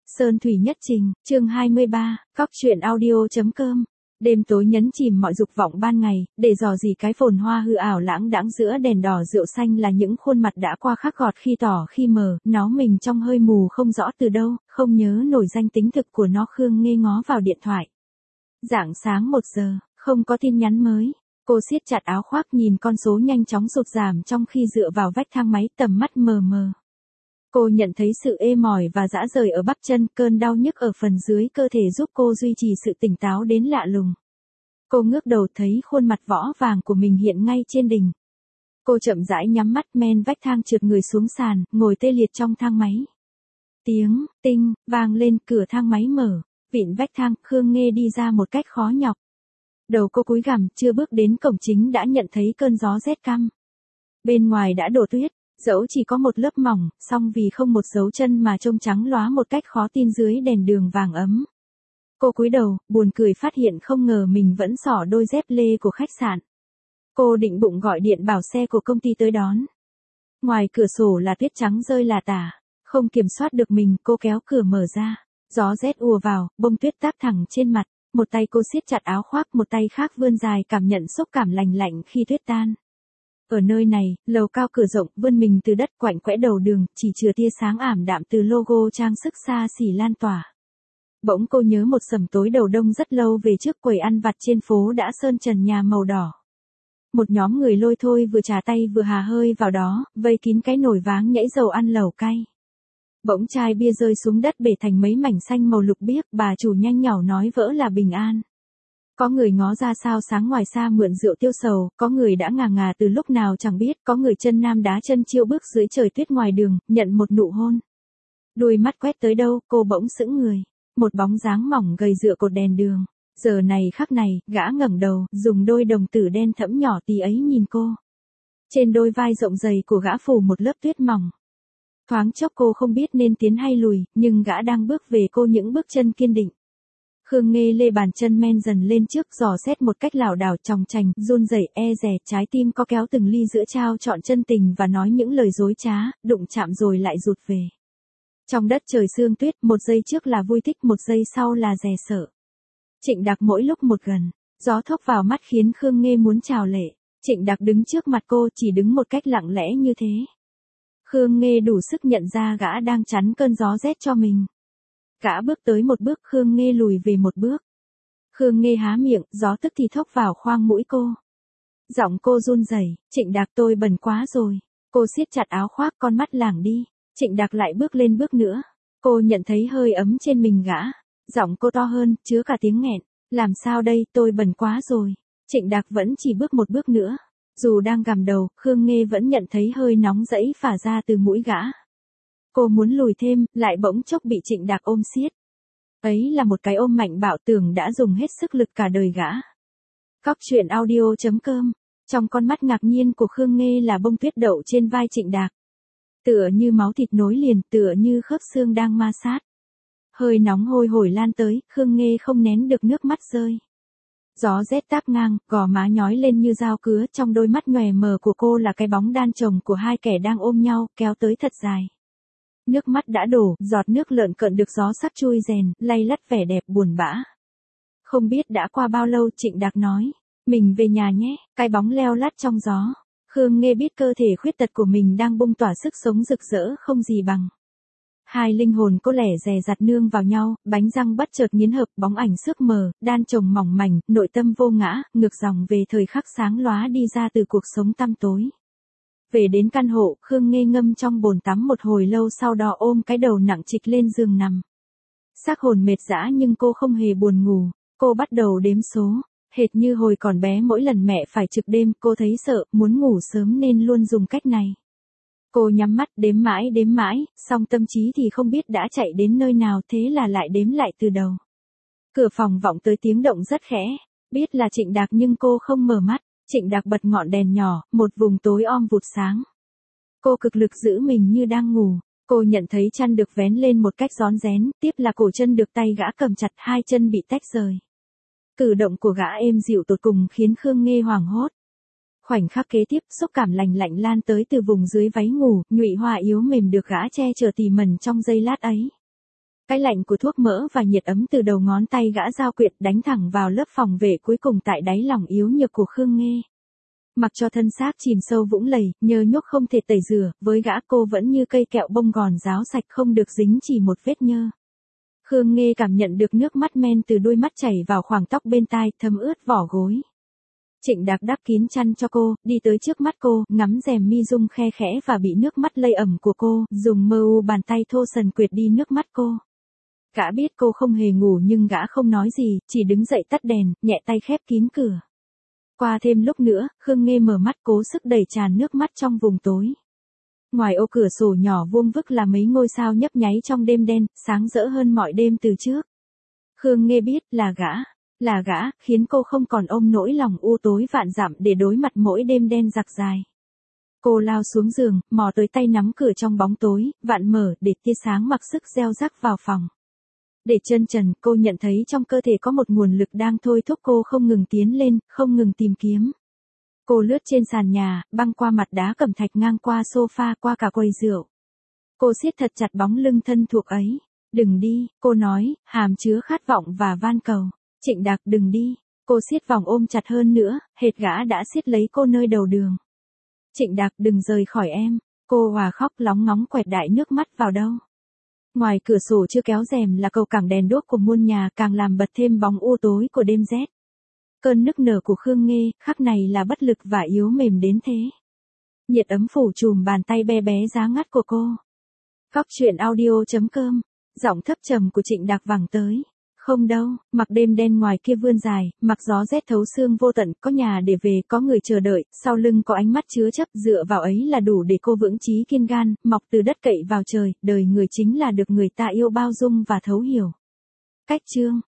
Sơn thủy nhất trình, chương 23, cóc truyện audio.com. Đêm tối nhấn chìm mọi dục vọng ban ngày, để dò dỉ cái phồn hoa hư ảo lãng đãng giữa đèn đỏ rượu xanh là những khuôn mặt đã qua khắc gọt khi tỏ khi mờ, nó mình trong hơi mù không rõ từ đâu, không nhớ nổi danh tính thực của nó. Khương Nghê ngó vào điện thoại. Rạng sáng 1 giờ, không có tin nhắn mới. Cô siết chặt áo khoác nhìn con số nhanh chóng sụt giảm trong khi dựa vào vách thang máy, tầm mắt mờ mờ. Cô nhận thấy sự ê mỏi và rã rời ở bắp chân, cơn đau nhức ở phần dưới cơ thể giúp cô duy trì sự tỉnh táo đến lạ lùng. Cô ngước đầu thấy khuôn mặt võ vàng của mình hiện ngay trên đỉnh. Cô chậm rãi nhắm mắt men vách thang trượt người xuống sàn, ngồi tê liệt trong thang máy. Tiếng tinh vang lên, cửa thang máy mở, vịn vách thang, Khương Nghê đi ra một cách khó nhọc. Đầu cô cúi gằm, chưa bước đến cổng chính đã nhận thấy cơn gió rét căm. Bên ngoài đã đổ tuyết. Dẫu chỉ có một lớp mỏng, song vì không một dấu chân mà trông trắng lóa một cách khó tin dưới đèn đường vàng ấm. Cô cúi đầu, buồn cười phát hiện không ngờ mình vẫn xỏ đôi dép lê của khách sạn. Cô định bụng gọi điện bảo xe của công ty tới đón. Ngoài cửa sổ là tuyết trắng rơi lả tả, không kiểm soát được mình, cô kéo cửa mở ra. Gió rét ùa vào, bông tuyết táp thẳng trên mặt, một tay cô siết chặt áo khoác, một tay khác vươn dài cảm nhận xúc cảm lành lạnh khi tuyết tan. Ở nơi này, lầu cao cửa rộng, vươn mình từ đất, quạnh quẽ đầu đường, chỉ chừa tia sáng ảm đạm từ logo trang sức xa xỉ lan tỏa. Bỗng cô nhớ một sẩm tối đầu đông rất lâu về trước, quầy ăn vặt trên phố đã sơn trần nhà màu đỏ. Một nhóm người lôi thôi vừa trà tay vừa hà hơi vào đó, vây kín cái nồi váng nhảy dầu ăn lẩu cay. Bỗng chai bia rơi xuống đất bể thành mấy mảnh xanh màu lục biếc, bà chủ nhanh nhảu nói vỡ là bình an. Có người ngó ra sao sáng ngoài xa mượn rượu tiêu sầu, có người đã ngà ngà từ lúc nào chẳng biết, có người chân nam đá chân chiêu bước dưới trời tuyết ngoài đường, nhận một nụ hôn. Đôi mắt quét tới đâu, cô bỗng sững người. Một bóng dáng mỏng gầy dựa cột đèn đường. Giờ này khắc này, gã ngẩng đầu, dùng đôi đồng tử đen thẫm nhỏ tí ấy nhìn cô. Trên đôi vai rộng dày của gã phủ một lớp tuyết mỏng. Thoáng chốc cô không biết nên tiến hay lùi, nhưng gã đang bước về cô những bước chân kiên định. Khương Nghê lê bàn chân men dần lên trước, dò xét một cách lảo đảo chòng chành, run rẩy e dè, trái tim có kéo từng ly giữa trao trọn chân tình và nói những lời dối trá, đụng chạm rồi lại rụt về. Trong đất trời sương tuyết, một giây trước là vui thích, một giây sau là dè sợ. Trịnh Đạc mỗi lúc một gần, gió thốc vào mắt khiến Khương Nghê muốn trào lệ. Trịnh Đạc đứng trước mặt cô, chỉ đứng một cách lặng lẽ như thế. Khương Nghê đủ sức nhận ra gã đang chắn cơn gió rét cho mình. Gã bước tới một bước, Khương Nghê lùi về một bước. Khương Nghê há miệng, gió tức thì thốc vào khoang mũi cô. Giọng cô run rẩy, Trịnh Đạc tôi bẩn quá rồi. Cô siết chặt áo khoác, con mắt lảng đi. Trịnh Đạc lại bước lên bước nữa. Cô nhận thấy hơi ấm trên mình gã. Giọng cô to hơn, chứa cả tiếng nghẹn. Làm sao đây, tôi bẩn quá rồi. Trịnh Đạc vẫn chỉ bước một bước nữa. Dù đang gằm đầu, Khương Nghê vẫn nhận thấy hơi nóng rẫy phả ra từ mũi gã. Cô muốn lùi thêm, lại bỗng chốc bị Trịnh Đạc ôm siết. Ấy là một cái ôm mạnh bạo, tưởng đã dùng hết sức lực cả đời gã. Cóc truyện audio.com. Trong con mắt ngạc nhiên của Khương Nghê là bông tuyết đậu trên vai Trịnh Đạc. Tựa như máu thịt nối liền, tựa như khớp xương đang ma sát. Hơi nóng hôi hổi lan tới, Khương Nghê không nén được nước mắt rơi. Gió rét táp ngang, gò má nhói lên như dao cứa, trong đôi mắt nhòe mờ của cô là cái bóng đan chồng của hai kẻ đang ôm nhau, kéo tới thật dài. Nước mắt đã đổ, giọt nước lợn cợn được gió sắc chui rèn, lay lắt vẻ đẹp buồn bã. Không biết đã qua bao lâu, Trịnh Đạc nói, mình về nhà nhé, cái bóng leo lắt trong gió. Khương Nghê biết cơ thể khuyết tật của mình đang bung tỏa sức sống rực rỡ không gì bằng. Hai linh hồn cô lẻ dè dặt nương vào nhau, bánh răng bất chợt nghiến hợp, bóng ảnh xước mờ, đan chồng mỏng mảnh, nội tâm vô ngã, ngược dòng về thời khắc sáng lóa đi ra từ cuộc sống tăm tối. Về đến căn hộ, Khương Nghê ngâm trong bồn tắm một hồi lâu, sau đó ôm cái đầu nặng trịch lên giường nằm. Xác hồn mệt dã nhưng cô không hề buồn ngủ, cô bắt đầu đếm số. Hệt như hồi còn bé, mỗi lần mẹ phải trực đêm, cô thấy sợ, muốn ngủ sớm nên luôn dùng cách này. Cô nhắm mắt đếm mãi, song tâm trí thì không biết đã chạy đến nơi nào, thế là lại đếm lại từ đầu. Cửa phòng vọng tới tiếng động rất khẽ, biết là Trịnh Đạc nhưng cô không mở mắt. Trịnh Đạc bật ngọn đèn nhỏ, một vùng tối om vụt sáng. Cô cực lực giữ mình như đang ngủ. Cô nhận thấy chăn được vén lên một cách rón rén, tiếp là cổ chân được tay gã cầm chặt, hai chân bị tách rời. Cử động của gã êm dịu tột cùng khiến Khương Nghê hoảng hốt. Khoảnh khắc kế tiếp, xúc cảm lành lạnh lan tới từ vùng dưới váy ngủ, nhụy hoa yếu mềm được gã che chở tỉ mẩn trong giây lát ấy. Cái lạnh của thuốc mỡ và nhiệt ấm từ đầu ngón tay gã giao quyệt đánh thẳng vào lớp phòng vệ cuối cùng tại đáy lòng yếu nhược của Khương Nghê. Mặc cho thân xác chìm sâu vũng lầy, nhơ nhuốc không thể tẩy rửa, với gã cô vẫn như cây kẹo bông gòn ráo sạch không được dính chỉ một vết nhơ. Khương Nghê cảm nhận được nước mắt men từ đôi mắt chảy vào khoảng tóc bên tai, thấm ướt vỏ gối. Trịnh Đạc đắp kín chăn cho cô, đi tới trước mắt cô, ngắm rèm mi rung khe khẽ và bị nước mắt lây ẩm của cô, dùng mơ u bàn tay thô sần quệt đi nước mắt cô. Gã biết cô không hề ngủ nhưng gã không nói gì, chỉ đứng dậy tắt đèn, nhẹ tay khép kín cửa. Qua thêm lúc nữa, Khương Nghê mở mắt cố sức đẩy tràn nước mắt trong vùng tối. Ngoài ô cửa sổ nhỏ vuông vức là mấy ngôi sao nhấp nháy trong đêm đen, sáng rỡ hơn mọi đêm từ trước. Khương Nghê biết là gã, khiến cô không còn ôm nỗi lòng u tối vạn dặm để đối mặt mỗi đêm đen giặc dài. Cô lao xuống giường, mò tới tay nắm cửa trong bóng tối, vạn mở để tia sáng mặc sức gieo rắc vào phòng. Để chân trần, cô nhận thấy trong cơ thể có một nguồn lực đang thôi thúc cô không ngừng tiến lên, không ngừng tìm kiếm. Cô lướt trên sàn nhà, băng qua mặt đá cẩm thạch ngang qua sofa qua cả quầy rượu. Cô siết thật chặt bóng lưng thân thuộc ấy. Đừng đi, cô nói, hàm chứa khát vọng và van cầu. Trịnh Đạc đừng đi. Cô siết vòng ôm chặt hơn nữa, hệt gã đã siết lấy cô nơi đầu đường. Trịnh Đạc đừng rời khỏi em. Cô hòa khóc lóng ngóng quẹt đại nước mắt vào đâu. Ngoài cửa sổ chưa kéo rèm là cầu cảng đèn đuốc của muôn nhà càng làm bật thêm bóng u tối của đêm rét. Cơn nức nở của Khương Nghê, khắc này là bất lực và yếu mềm đến thế. Nhiệt ấm phủ trùm bàn tay bé bé giá ngắt của cô. Góc truyện audio.com, giọng thấp trầm của Trịnh Đạc vẳng tới. Không đâu, mặc đêm đen ngoài kia vươn dài, mặc gió rét thấu xương vô tận, có nhà để về, có người chờ đợi, sau lưng có ánh mắt chứa chấp, dựa vào ấy là đủ để cô vững chí kiên gan, mọc từ đất cậy vào trời, đời người chính là được người ta yêu bao dung và thấu hiểu. Cách chương